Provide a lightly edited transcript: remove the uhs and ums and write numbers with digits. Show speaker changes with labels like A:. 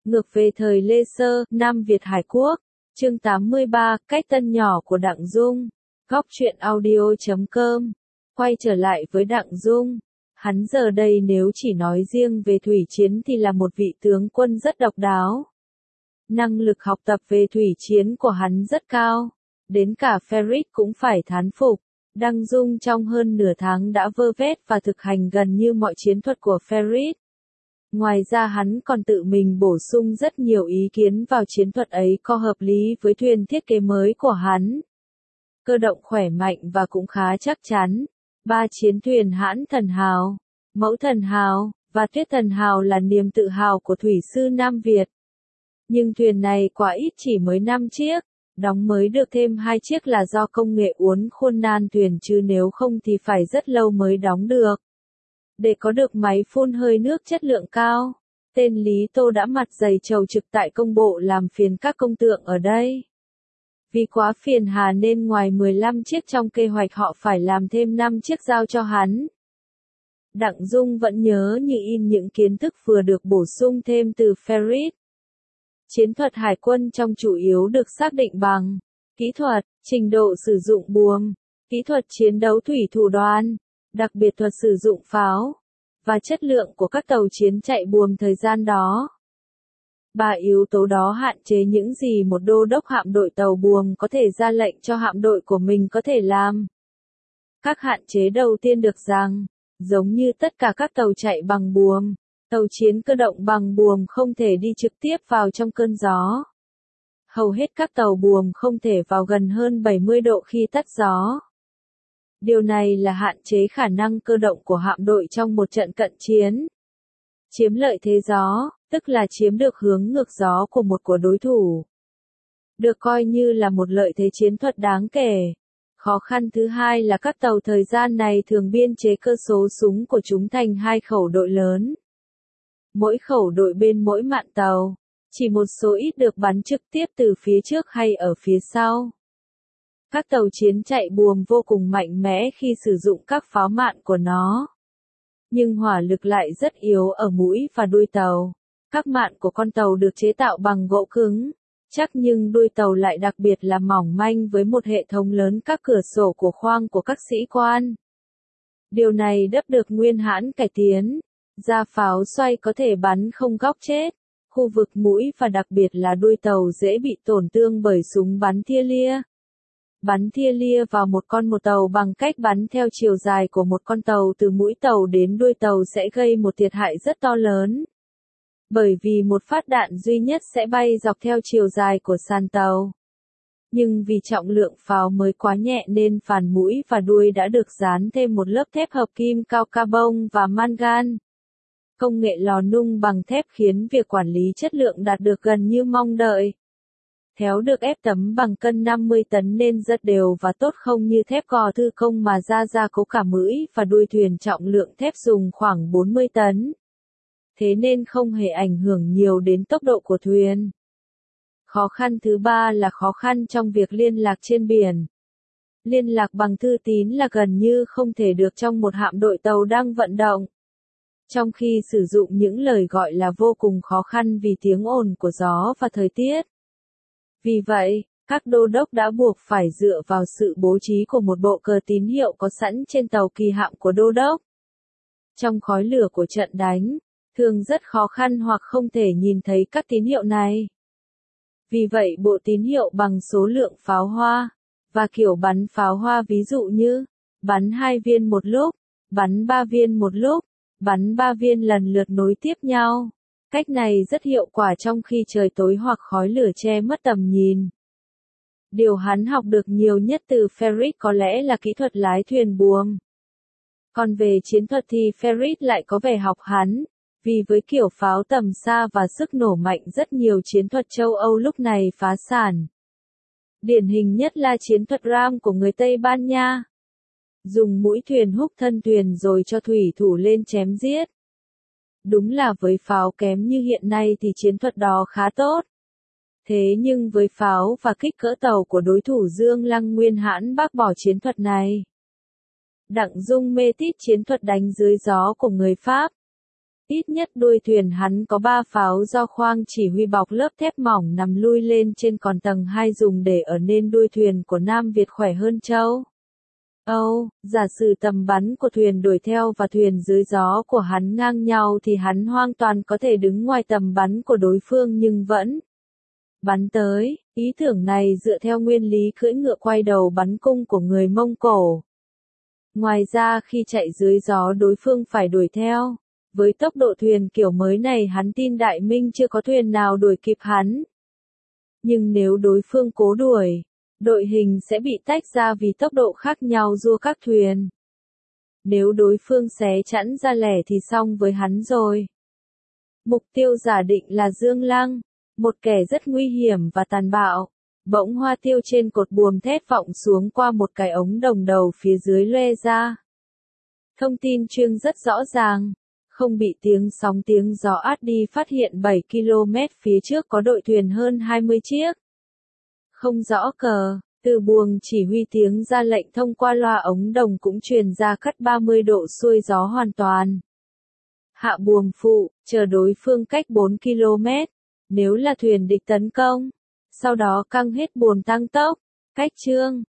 A: Ngược về thời Lê Sơ, Nam Việt Hải Quốc. Chương 83, cách tân nhỏ của Đặng Dung. Góc truyện audio.com. Quay trở lại với Đặng Dung. Hắn giờ đây nếu chỉ nói riêng về thủy chiến thì là một vị tướng quân rất độc đáo. Năng lực học tập về thủy chiến của hắn rất cao. Đến cả Ferit cũng phải thán phục. Đặng Dung trong hơn nửa tháng đã vơ vét và thực hành gần như mọi chiến thuật của Ferit. Ngoài ra hắn còn tự mình bổ sung rất nhiều ý kiến vào chiến thuật ấy có hợp lý với thuyền thiết kế mới của hắn. Cơ động khỏe mạnh và cũng khá chắc chắn. 3 chiến thuyền Hãn Thần Hào, Mẫu Thần Hào và Tuyết Thần Hào là niềm tự hào của thủy sư Nam Việt. Nhưng thuyền này quá ít, chỉ mới 5 chiếc, đóng mới được thêm 2 chiếc là do công nghệ uốn khuôn nan thuyền, chứ nếu không thì phải rất lâu mới đóng được. Để có được máy phun hơi nước chất lượng cao, tên Lý Tô đã mặt dày trầu trực tại công bộ làm phiền các công tượng ở đây. Vì quá phiền hà nên ngoài 15 chiếc trong kế hoạch họ phải làm thêm 5 chiếc giao cho hắn. Đặng Dung vẫn nhớ như in những kiến thức vừa được bổ sung thêm từ Ferit. Chiến thuật hải quân trong chủ yếu được xác định bằng kỹ thuật, trình độ sử dụng buồm, kỹ thuật chiến đấu thủy thủ đoàn, đặc biệt thuật sử dụng pháo, và chất lượng của các tàu chiến chạy buồm thời gian đó. 3 yếu tố đó hạn chế những gì một đô đốc hạm đội tàu buồm có thể ra lệnh cho hạm đội của mình có thể làm. Các hạn chế đầu tiên được rằng, giống như tất cả các tàu chạy bằng buồm, tàu chiến cơ động bằng buồm không thể đi trực tiếp vào trong cơn gió. Hầu hết các tàu buồm không thể vào gần hơn 70 độ khi tắt gió. Điều này là hạn chế khả năng cơ động của hạm đội trong một trận cận chiến. Chiếm lợi thế gió, tức là chiếm được hướng ngược gió của đối thủ, được coi như là một lợi thế chiến thuật đáng kể. Khó khăn thứ hai là các tàu thời gian này thường biên chế cơ số súng của chúng thành 2 khẩu đội lớn. Mỗi khẩu đội bên mỗi mạn tàu, chỉ một số ít được bắn trực tiếp từ phía trước hay ở phía sau. Các tàu chiến chạy buồm vô cùng mạnh mẽ khi sử dụng các pháo mạn của nó. Nhưng hỏa lực lại rất yếu ở mũi và đuôi tàu. Các mạn của con tàu được chế tạo bằng gỗ cứng, chắc, nhưng đuôi tàu lại đặc biệt là mỏng manh với một hệ thống lớn các cửa sổ của khoang của các sĩ quan. Điều này đắp được nguyên hãn cải tiến. Ra pháo xoay có thể bắn không góc chết. Khu vực mũi và đặc biệt là đuôi tàu dễ bị tổn thương bởi súng bắn tia lia. Bắn tia lia vào một tàu bằng cách bắn theo chiều dài của một con tàu từ mũi tàu đến đuôi tàu sẽ gây một thiệt hại rất to lớn. Bởi vì một phát đạn duy nhất sẽ bay dọc theo chiều dài của sàn tàu. Nhưng vì trọng lượng pháo mới quá nhẹ nên phản mũi và đuôi đã được dán thêm một lớp thép hợp kim cao carbon và mangan. Công nghệ lò nung bằng thép khiến việc quản lý chất lượng đạt được gần như mong đợi. Théo được ép tấm bằng cân 50 tấn nên rất đều và tốt, không như thép gò thư công mà gia cố cả mũi và đuôi thuyền trọng lượng thép dùng khoảng 40 tấn. Thế nên không hề ảnh hưởng nhiều đến tốc độ của thuyền. Khó khăn thứ ba là khó khăn trong việc liên lạc trên biển. Liên lạc bằng thư tín là gần như không thể được trong một hạm đội tàu đang vận động. Trong khi sử dụng những lời gọi là vô cùng khó khăn vì tiếng ồn của gió và thời tiết. Vì vậy, các đô đốc đã buộc phải dựa vào sự bố trí của một bộ cờ tín hiệu có sẵn trên tàu kỳ hạm của đô đốc. Trong khói lửa của trận đánh, thường rất khó khăn hoặc không thể nhìn thấy các tín hiệu này. Vì vậy bộ tín hiệu bằng số lượng pháo hoa, và kiểu bắn pháo hoa, ví dụ như bắn 2 viên một lúc, bắn 3 viên một lúc, bắn 3 viên lần lượt nối tiếp nhau. Cách này rất hiệu quả trong khi trời tối hoặc khói lửa che mất tầm nhìn. Điều hắn học được nhiều nhất từ Ferit có lẽ là kỹ thuật lái thuyền buồm. Còn về chiến thuật thì Ferit lại có vẻ học hắn, vì với kiểu pháo tầm xa và sức nổ mạnh rất nhiều chiến thuật châu Âu lúc này phá sản. Điển hình nhất là chiến thuật ram của người Tây Ban Nha. Dùng mũi thuyền húc thân thuyền rồi cho thủy thủ lên chém giết. Đúng là với pháo kém như hiện nay thì chiến thuật đó khá tốt. Thế nhưng với pháo và kích cỡ tàu của đối thủ Dương Lăng Nguyên Hãn bác bỏ chiến thuật này. Đặng Dung mê tít chiến thuật đánh dưới gió của người Pháp. Ít nhất đuôi thuyền hắn có 3 pháo do khoang chỉ huy bọc lớp thép mỏng nằm lui lên trên, còn tầng 2 dùng để ở nên đuôi thuyền của Nam Việt khỏe hơn châu Âu. Giả sử tầm bắn của thuyền đuổi theo và thuyền dưới gió của hắn ngang nhau thì hắn hoàn toàn có thể đứng ngoài tầm bắn của đối phương nhưng vẫn bắn tới. Ý tưởng này dựa theo nguyên lý cưỡi ngựa quay đầu bắn cung của người Mông Cổ. Ngoài ra khi chạy dưới gió đối phương phải đuổi theo. Với tốc độ thuyền kiểu mới này hắn tin Đại Minh chưa có thuyền nào đuổi kịp hắn. Nhưng nếu đối phương cố đuổi, đội hình sẽ bị tách ra vì tốc độ khác nhau giữa các thuyền. Nếu đối phương xé chẵn ra lẻ thì xong với hắn rồi. Mục tiêu giả định là Dương Lăng, một kẻ rất nguy hiểm và tàn bạo. Bỗng hoa tiêu trên cột buồm thép vọng xuống qua một cái ống đồng đầu phía dưới loe ra. Thông tin truyền rất rõ ràng. Không bị tiếng sóng tiếng gió át đi, phát hiện 7 km phía trước có đội thuyền hơn 20 chiếc. Không rõ cờ, từ buồng chỉ huy tiếng ra lệnh thông qua loa ống đồng cũng truyền ra cắt 30 độ xuôi gió hoàn toàn. Hạ buồm phụ, chờ đối phương cách 4 km, nếu là thuyền địch tấn công. Sau đó căng hết buồm tăng tốc, cách chương.